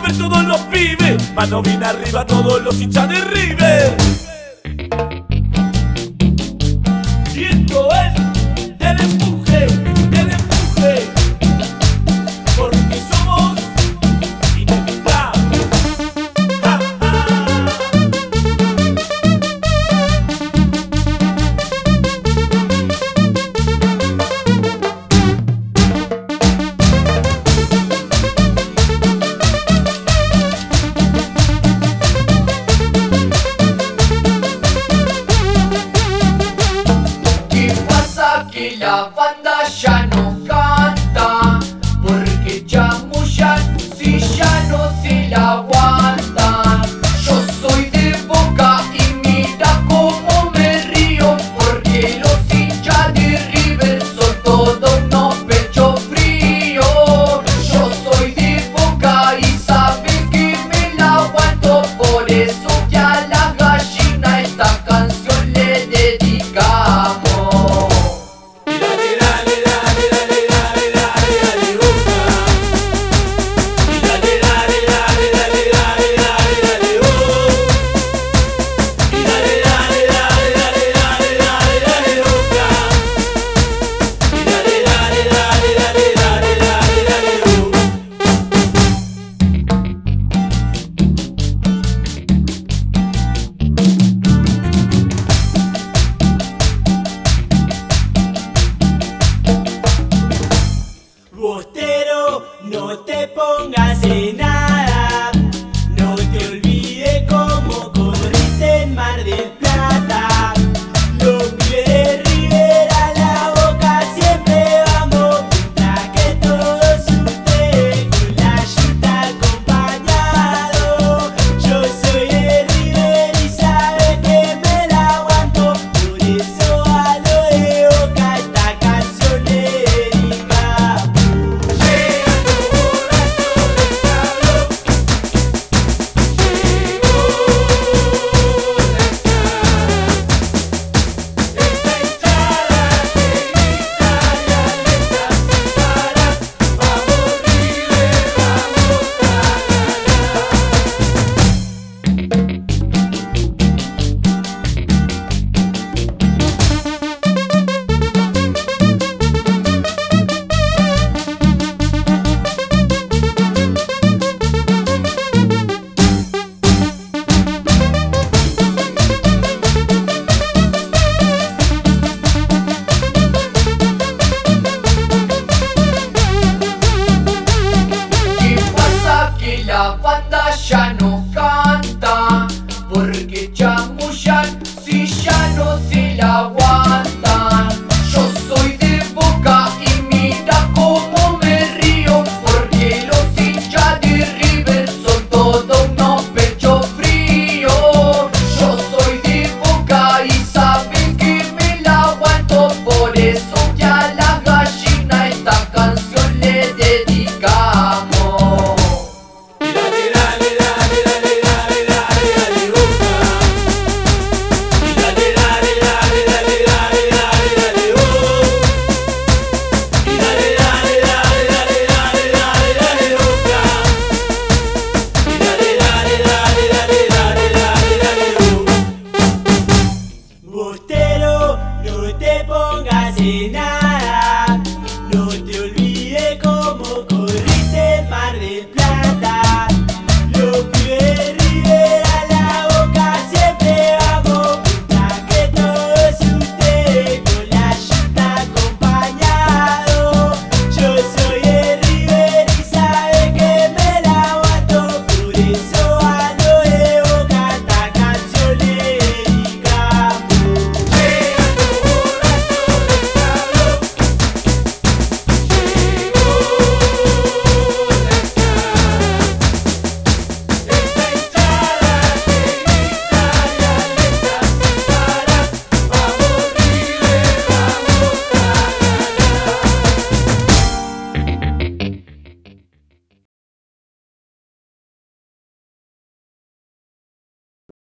ver todos los pibes, mano bien arriba todos los hinchas de River. Y esto es el empuje, porque somos inevitables. ¡Ja, ja! Que la banda ya no canta, porque chamullan si ya no se la aguantan. Yo soy de Boca y mira cómo me río, porque los hinchas de River son todos unos pechos fríos. Yo soy de Boca y saben que me la aguanto, por eso que a la gallina esta canción le dedicamos. Bostero, no te pongas en nada, no te olvides cómo corriste en Mar del Plata. Los pibes de River a la Boca siempre vamos, mientras que todos ustedes con la yuta acompañado. Yo soy de River y sabes que me la aguanto, por eso a lo de Boca esta canción le dedicamos. La banda ya no canta, porque chamullan si ya no se la aguantan. Yo soy de Boca y mira cómo me río, porque los hinchas de River son todos unos pechos fríos. Yo soy de Boca y saben que me la aguanto, por eso que a la gallina esta canción le dedicamos. Bostero, no te pongas en nada.